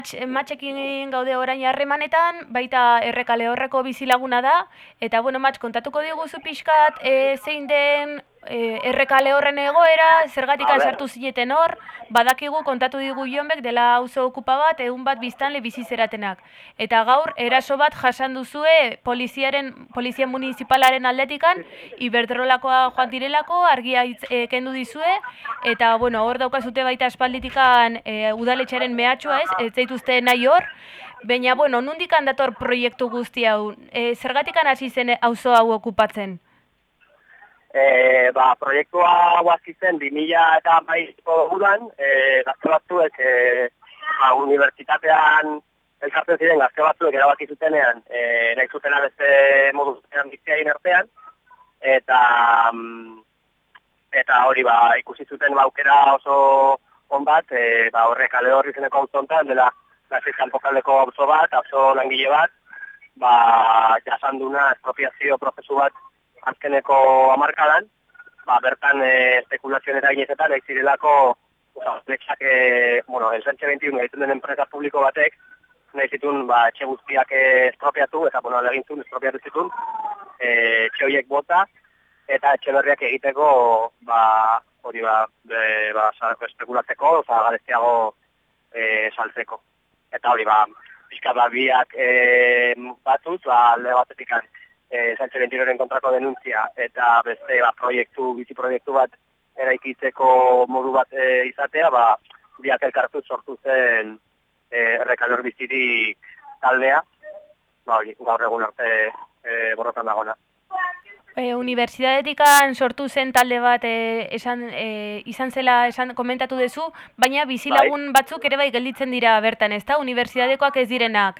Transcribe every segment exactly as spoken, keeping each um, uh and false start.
Matxekin gaude orain harremanetan, baita Errekale horreko bizilaguna da, eta bueno, Matx, kontatuko diguzu pixkat e, zein den e, Errekale horren egoera, zergatikan sartu zineten hor, badakigu kontatu digu Jonbek dela auzo okupa bat, egun bat biztanle bizi zeratenak. Eta gaur, eraso bat jasan duzue poliziaren, polizia municipalaren aldetikan, Iberdrolakoa joan direlako, argia e, kendu dizue, eta bueno, hor daukazute baita espalditikan e, udaletxearen mehatxua ez, ez zaituzte nahi hor, baina bueno, nondik dator proiektu guzti hau, e, zergatikan hasi zen auzo hau okupatzen? E, ba, proiektua hau hasi zen bi mila eta hamaikako udan, e, gazte batzuek e, ba, unibertsitatean elkartzen ziren gazte batzuek erabaki zutenean, e, nahi zutena beste modu zutenean biziain artean, eta eta hori ba, ikusi zuten ba, aukera oso on bat, e, ba, Errekale horri zeneko auzo honetan, dela Gasteizko kanpoko auzo bat, auzo langile bat, ba, jasanduna espropiazio prozesu bat azkeneko hamarkadan, ba, bertan e, espekulazioen eta ginezetan, nahi zirelako, lexak, e, bueno, el Sánchez veintiuno egiten den enpresa publiko batek, nahi zitun, ba, etxe guztiak espropiatu, eta, bueno, alegin zuen espropiatu zitun, e, etxe horiek bota, eta etxe berriak egiteko, ba, hori ba, be, ba, espekulatzeko, oza, garestiago e, saltzeko. Eta hori ba, pixka ba, biak e, batuz, ba, alde batetik e, Sánchez veintiunoren kontrako denuntzia, eta beste ba, proiektu, bizi proiektu bat eraikitzeko modu bat e, izatea, ba, biak elkartuz sortu zen e, Errekale hor biziri taldea, ba, hori, gaur egun arte e, borrotan dagona. E, Unibertsitateetikan sortu zen talde bat e, esan, e, izan zela esan komentatu duzu, baina bizilagun bai. Batzuk ere bai gelditzen dira bertan, ezta? Unibertsitatekoak ez direnak.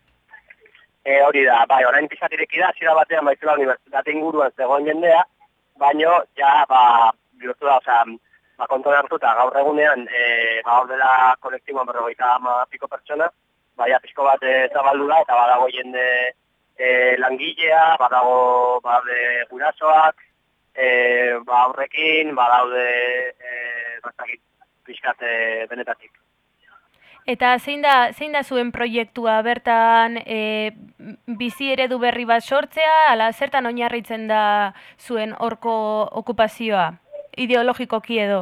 E, hori da, bai, orain pizatireki da, zira batean baitzela unibertsitate inguruan zegoen jendea, baino, ja, ba, bihurtu da, oza, ba, konton hartuta, gaur egunean, e, ba, hor dela kolektiboan berrogeita ama piko pertsona, baina pixko bat e, zabaldu da, eta badago jende e, langilea, badago bade gurasoak, e, ba, horrekin, badaude, e, bastakit, pixkat e, benetatik. Eta zein da, zein da zuen proiektua bertan e, bizi eredu berri bat sortzea, ala zertan oinarritzen da zuen horko okupazioa, ideologikoki edo?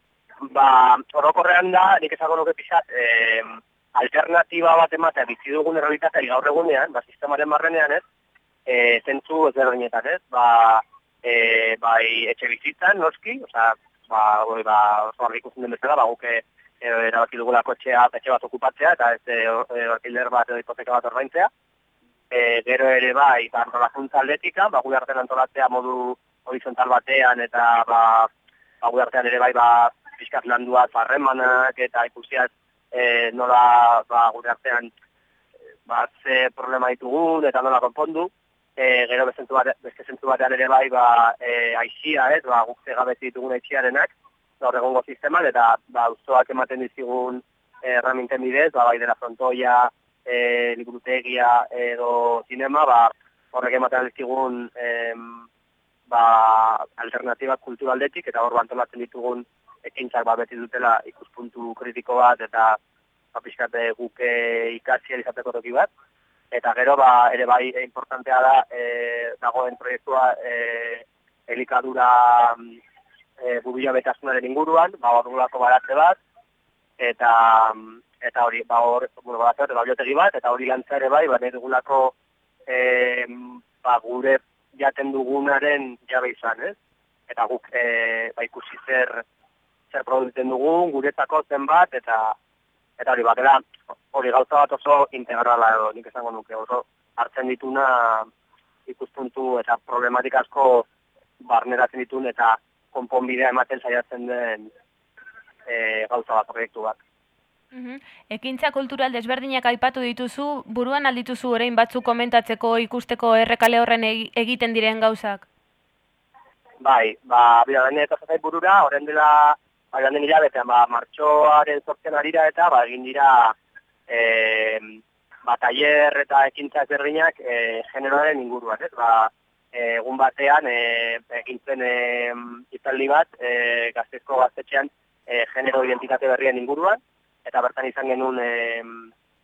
Ba, orokorrean da, nik esango nuke pixat, e, alternatiba bat ematea bizi dugun errealitateari gaur egunean, ba, sistemaren barrenean ez, e, zentzu ezberdinetan ez, ba, e, bai etxe bizitzan, noski, oza, ba, goi, ba, oso harri ikusten den bezala, ba, guke, E, erabaki dugulako etxea, etxe bat okupatzea, eta ez e, alkiler bat edo hipoteka bat ordaintzea. E, gero ere bai, ba, antolakuntza aldetika, ba, gure artean antolatzea modu horizontal batean, eta ba, ba, gure artean ere bai, ba, pixkat landuaz, harremanak eta ikusiaz e, nola ba, gure artean ba, ze problema ditugun, eta nola konpondu. E, gero beste zentzu batean ere bai, ba, e, aixia, ez, ba, guk zegabezi ditugun aixiarenak, gaur egongo sisteman, eta ba, auzoak ematen dizigun erraminten bidez, ba, bai dela frontoia, e, liburutegia edo zinema, ba, horrek ematen dizigun e, ba, alternatibak kulturaldetik, eta hor bantolatzen ditugun ekintzak ba, beti dutela ikuspuntu kritiko bat, eta ba, pixkate guk ikasi izateko toki bat. Eta gero, ba, ere bai, e, importantea da, e, dagoen proiektua e, elikadura E, bubila betasunaren inguruan, ba, ordulako baratze bat, eta eta hori, ba, hor, bueno, baratze bat, eta biotegi bat, eta hori lantza ere bai, ba, nahi dugulako e, ba, gure jaten dugunaren jabe izan, ez? Eta guk, e, ba, ikusi zer, zer produiten dugun, guretzako zenbat, eta eta hori, ba, gera, hori gauza bat oso integrala edo, nik esango nuke, oso hartzen dituna ikuspuntu eta problematika asko barneratzen ditun, eta konponbidea ematen saiatzen den e, gauza bat, proiektu bat. Uhum. Ekintza kultural desberdinak aipatu dituzu, buruan aldituzu orain batzuk komentatzeko ikusteko Errekale horren egiten diren gauzak? Bai, ba, bila dene eta zazai burura, horren dela, bai, den hilabetean, ba, martxoaren zortzen arira eta, ba, egin dira, e, ba, taller eta ekintza ezberdinak e, generoaren inguruan, ez, ba, egun batean e, egin zen e, hitzaldi bat e, Gasteizko gaztetxean e, genero identitate berrien inguruan, eta bertan izan genuen e,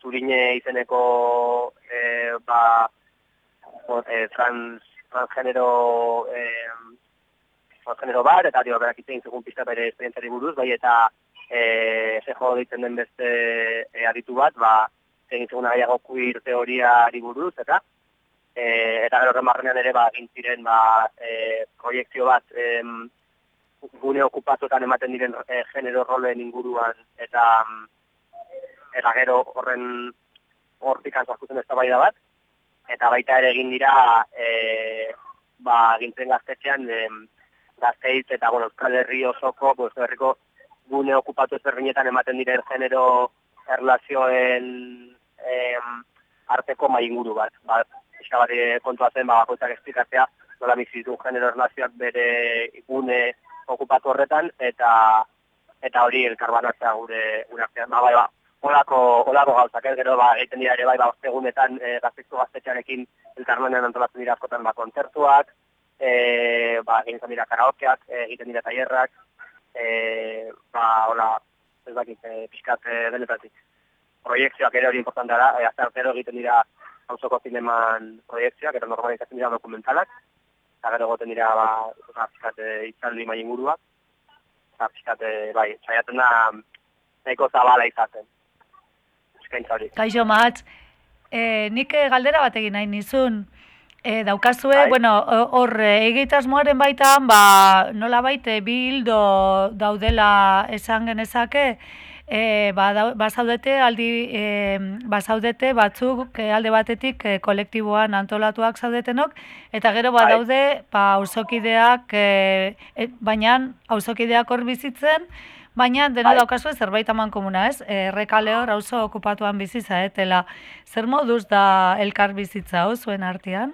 Zurine izeneko e, ba, e, trans, transgenero e, transgenero bat, eta dio, berak itzen zegoen pizka bere esperientziari buruz, bai, eta e, zeho ditzen den beste e, aditu bat, ba, egin zegoen gaiago queer teoriari buruz, eta e, eta gero remarrenean ere, ba, egin ziren, ba, e, proiektzio bat, e, gune okupatuetan ematen diren e, genero rolen inguruan, eta eta gero horren hortik antzakuten eztabaida bat, eta baita ere egin dira e, ba, gintzen gaztetxean e, Gazteiz eta bueno, Euskal Herri osoko, Euskal Herriko gune okupatu ezberdinetan ematen diren genero erlazioen e, arteko mai inguru bat. Ba, Eska bat kontua zen, ba, bakoitzak esplikatzea, nola bizitu genero erlazioak bere gune okupatu horretan, eta eta hori elkarbanatzea gure gure artean. Ba, bai, ba, olako, olako gauzak, ez gero, ba, egiten dira ere, bai, ba, ostegunetan e, gaztetxo gaztetxearekin elkarlanean antolatzen dira askotan, ba, kontzertuak, e, ba, egiten dira karaokeak, e, egiten dira tailerrak, e, ba, hola, ez dakit, e, pixkat e, denetatik. Proiektzioak ere hori importantea da, e, azartero egiten dira auzoko zineman proiektzioak, eta normalizatzen dira dokumentalak, eta gero goten dira, ba, pixkat, e, itzaldi mai inguruak, eta pixkat, e, bai, saiatzen da, nahiko zabala izaten. Kaixo Mats, e, nik galdera bat egin nahi nizun, e, daukazue, Ai. bueno, hor egitasmoaren baitan, ba, nola baite, bi hildo daudela esan genezake, e, ba, da, bazaudete, aldi, e, bazaudete batzuk e, alde batetik e, kolektiboan antolatuak zaudetenok, eta gero ba, daude, ba, auzokideak, e, e, baina auzokideak hor bizitzen, baina dena daukazu zerbait aman komuna, ez? Errekale hor auzo okupatuan bizi zaetela. Zer moduz da elkar bizitza hau zuen artean?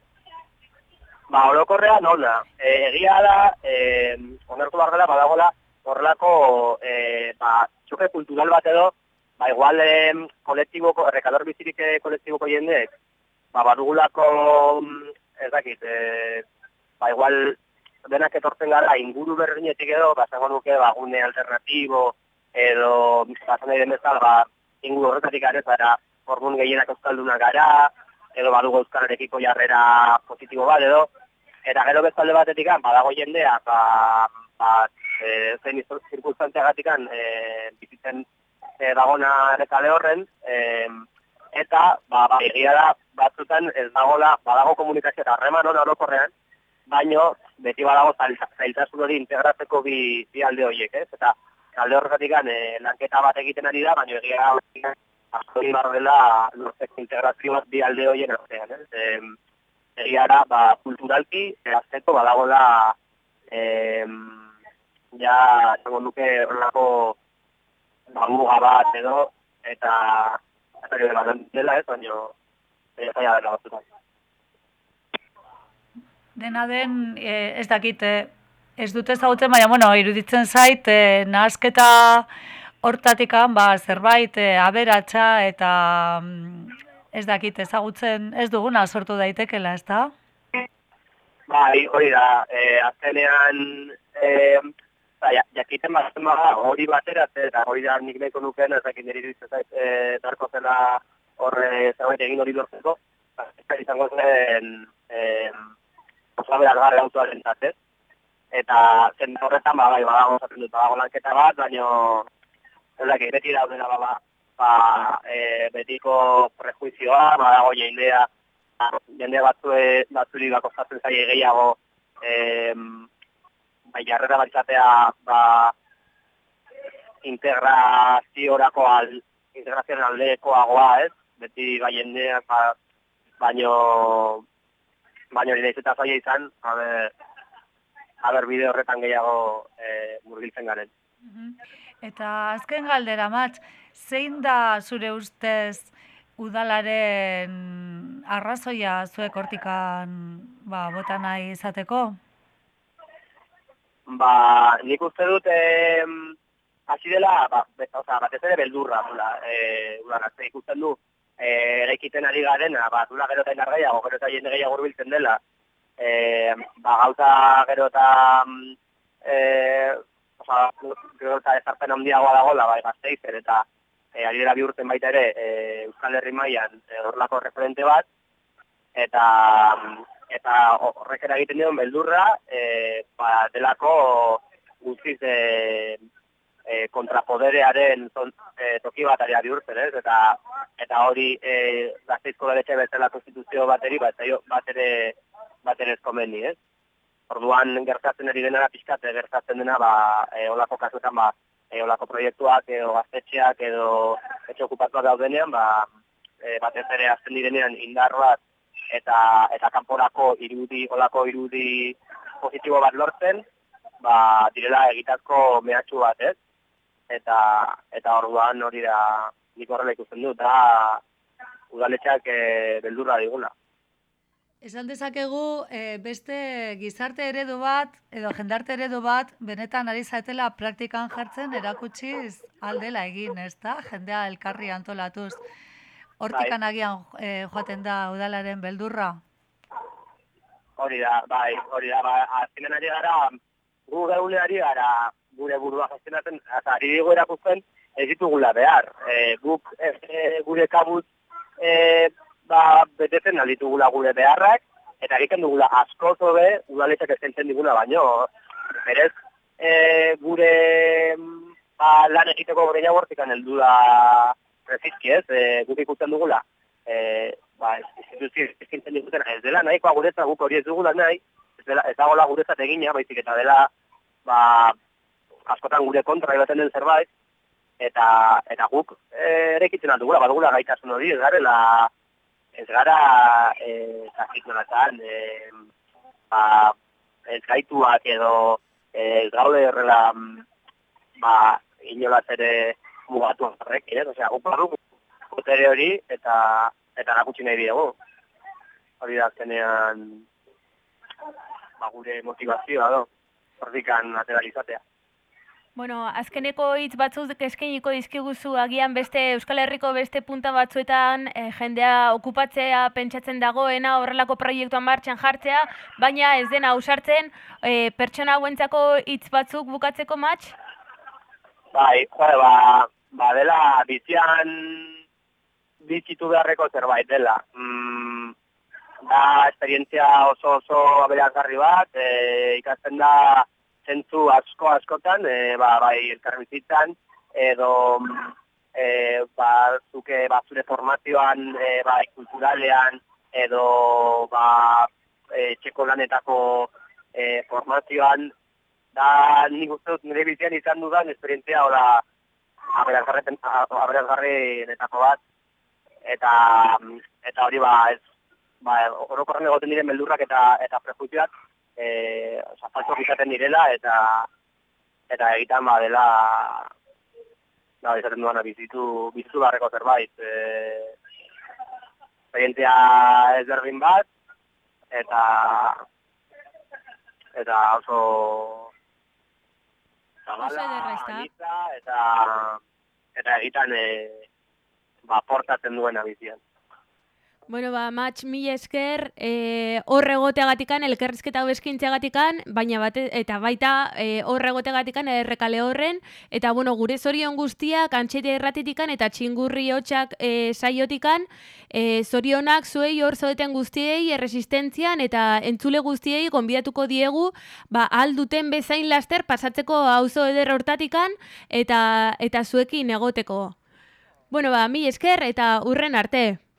Ba, orokorrean nola. E, egia da, e, onartu behar dela, badagoela horrelako e, ba, txoke kultural bat edo, ba, igual e, kolektiboko, errekalor bizirik e, kolektiboko jendeek, ba, badugulako, ez dakit, e, ba, igual denak etortzen gara inguru berdinetik edo, basango nuke, ba, gune alternatibo, edo, basan nahi den bezala, ba, inguru horretatik gara, zara, orduan gehienak euskaldunak gara, edo badugu euskalarekiko jarrera positibo bat edo, eta gero bezalde batetik, badago jendea, ba, ba, e, zein zirkunstantzia gatikan, e, bizitzen e, dagona errekale horren, e, eta, ba, ba, egia da, batzutan ez dagoela, badago komunikazio eta harreman hona orokorrean, baino, beti badago zailtasun hori integratzeko bi, bi alde horiek, ez? Eta alde horretatik e, lanketa bat egiten ari da, baino egia da, asko barro dela lortzeko integrazio bat bi alde horien artean, ez? E, egia da, ba, kulturalki, erazteko badago da, e, ja, zango nuke horrelako bamuga bat edo, eta eta gero bat dela, ez? Baino, e, zaila dela batzutan. Dena den, e, ez dakit, e, ez dute ezagutzen, baina, bueno, iruditzen zait, e, nahasketa hortatikan, ba, zerbait e, aberatsa eta ez dakit ezagutzen ez duguna sortu daitekela, ez da? Bai, hori da, e, azkenean, e, ba, jakiten batzen baga hori bateratzen, eta hori da nik nahiko nuken, ez dakit nire iruditzen zait, e, darko zela horre zerbait egin hori lortzeko, ez izango zen, e, oso berak gara autoaren zatez. Eta zen horretan, ba, bai, badago zaten dut, badago lanketa bat, baino, ezak, beti daudela, ba, ba, ba e, betiko prejuizioa, badago jendea, jende batzue, batzuri bako zaten zaie gehiago, e, bai, jarrera bat izatea, ba, integraziorako al, integrazioaren aldekoagoa, ez? Beti, bai, jendea, ba, baino, baina hori nahiz eta zaila izan, haber, haber bide horretan gehiago e, murgiltzen garen. Eta azken galdera, Mats, zein da zure ustez udalaren arrazoia zuek hortikan ba, bota nahi izateko? Ba, nik uste dut, e, hasi dela, ba, oza, batez ere beldurra, e, udarak, ikusten du, E, eraikiten ari garena, ba, dula gero eta indar gehiago, gero eta jende gehiago hurbiltzen dela, e, ba, gauza gero eta, e, oza, gero eta ezarpen handiagoa dagoela, bai, Gasteizen, eta e, ari dira bihurtzen baita ere e, Euskal Herri mailan e, horrelako referente bat, eta eta horrek eragiten dion beldurra, e, ba, delako guztiz e, e, kontrapoderearen zon, e, toki bat ari bihurtzen, ez? Eta, eta hori e, Gasteizko udaletxe bezala konstituzio bateri, bat, bat ere bat ere eskomeni, ez? Orduan gertatzen ari denera pixkat, gertatzen dena, ba, e, olako kasuetan, ba, e, olako proiektuak, edo gaztetxeak, edo etxe okupatuak daudenean, ba, e, batez ere azten direnean indar bat, eta, eta kanporako irudi, olako irudi positibo bat lortzen, ba, direla egitazko mehatxu bat, ez? Eta, eta orduan hori da, nik horrela ikusten dut, da udaletxeak e, beldurra digula. Esan dezakegu, e, beste gizarte eredu bat, edo jendarte eredu bat, benetan ari zaetela praktikan jartzen, erakutsiz aldela egin, ez da? Jendea elkarri antolatuz. Hortikan agian e, joaten da udalaren beldurra? Hori da, bai, hori da, bai, azkenean ari gara, gu geune ari gara, gure burua gestionatzen, eta ari digu erakusten, ez ditugula behar. E, guk e, e, gure kabuz, e, ba, betetzen alditugula gure beharrak, eta egiten dugula asko zobe, udaletxak eskaintzen diguna baino. Berez, e, gure ba, lan egiteko gehiago hortikan heldu da rezizki, ez? E, guk ikusten dugula, e, ba, instituzio eskaintzen diguten ez dela nahikoa guretzat, guk hori ez dugula nahi, ez, dela, ez dagoela guretzat egina, baizik eta dela, ba, askotan gure kontra ebaten den zerbait, eta, eta guk e, ere ikitzen aldugula, badugula gaitasun hori, ez garela, ez gara zakitolatan, e, ba, ez gaituak edo ez gaude horrela ba, inolaz ere mugatu horrek, ez? Osea, guk badu botere hori eta eta nakutsi nahi diegu. Hori da azkenean ba, gure motivazioa do, hortikan atera izatea. Bueno, azkeneko hitz batzuk eskainiko dizkiguzu agian beste Euskal Herriko beste punta batzuetan e, jendea okupatzea pentsatzen dagoena horrelako proiektuan martxan jartzea, baina ez dena ausartzen, e, pertsona hauentzako hitz batzuk bukatzeko matx? Bai, jode, ba, ba dela bizian bizitu beharreko zerbait dela. Mm, da esperientzia oso oso aberazgarri bat, e, ikasten da zentzu asko askotan, e, ba, bai elkarbizitzan, edo e, ba, zuke ba, zure formazioan, e, bai kulturalean, edo ba, e, txeko lanetako e, formazioan, da nik uste dut nire bizian izan dudan esperientzia hola aberazgarrenetako bat, eta eta hori ba, ez, ba, orokorren egoten diren beldurrak eta, eta prejuizioak, Eh, oza, falso izaten direla eta eta egitan badela da izaten duana bizitu bizitu barreko zerbait eh esperientzia ezberdin bat eta eta oso zabala eta eta egitan eh ba portatzen duena bizian. Bueno, ba, matx mila esker, e, horre egoteagatikan, elkarrizketa hau eskaintzeagatikan, baina bate, eta baita e, horre egoteagatikan errekale horren, eta bueno, gure zorion guztiak, antxete erratitikan eta txingurri hotxak e, saiotikan, e, zorionak zuei hor zoeten guztiei erresistentzian eta entzule guztiei gonbidatuko diegu, ba, alduten bezain laster pasatzeko auzo eder hortatikan, eta, eta zuekin egoteko. Bueno, ba, mila esker eta hurren arte.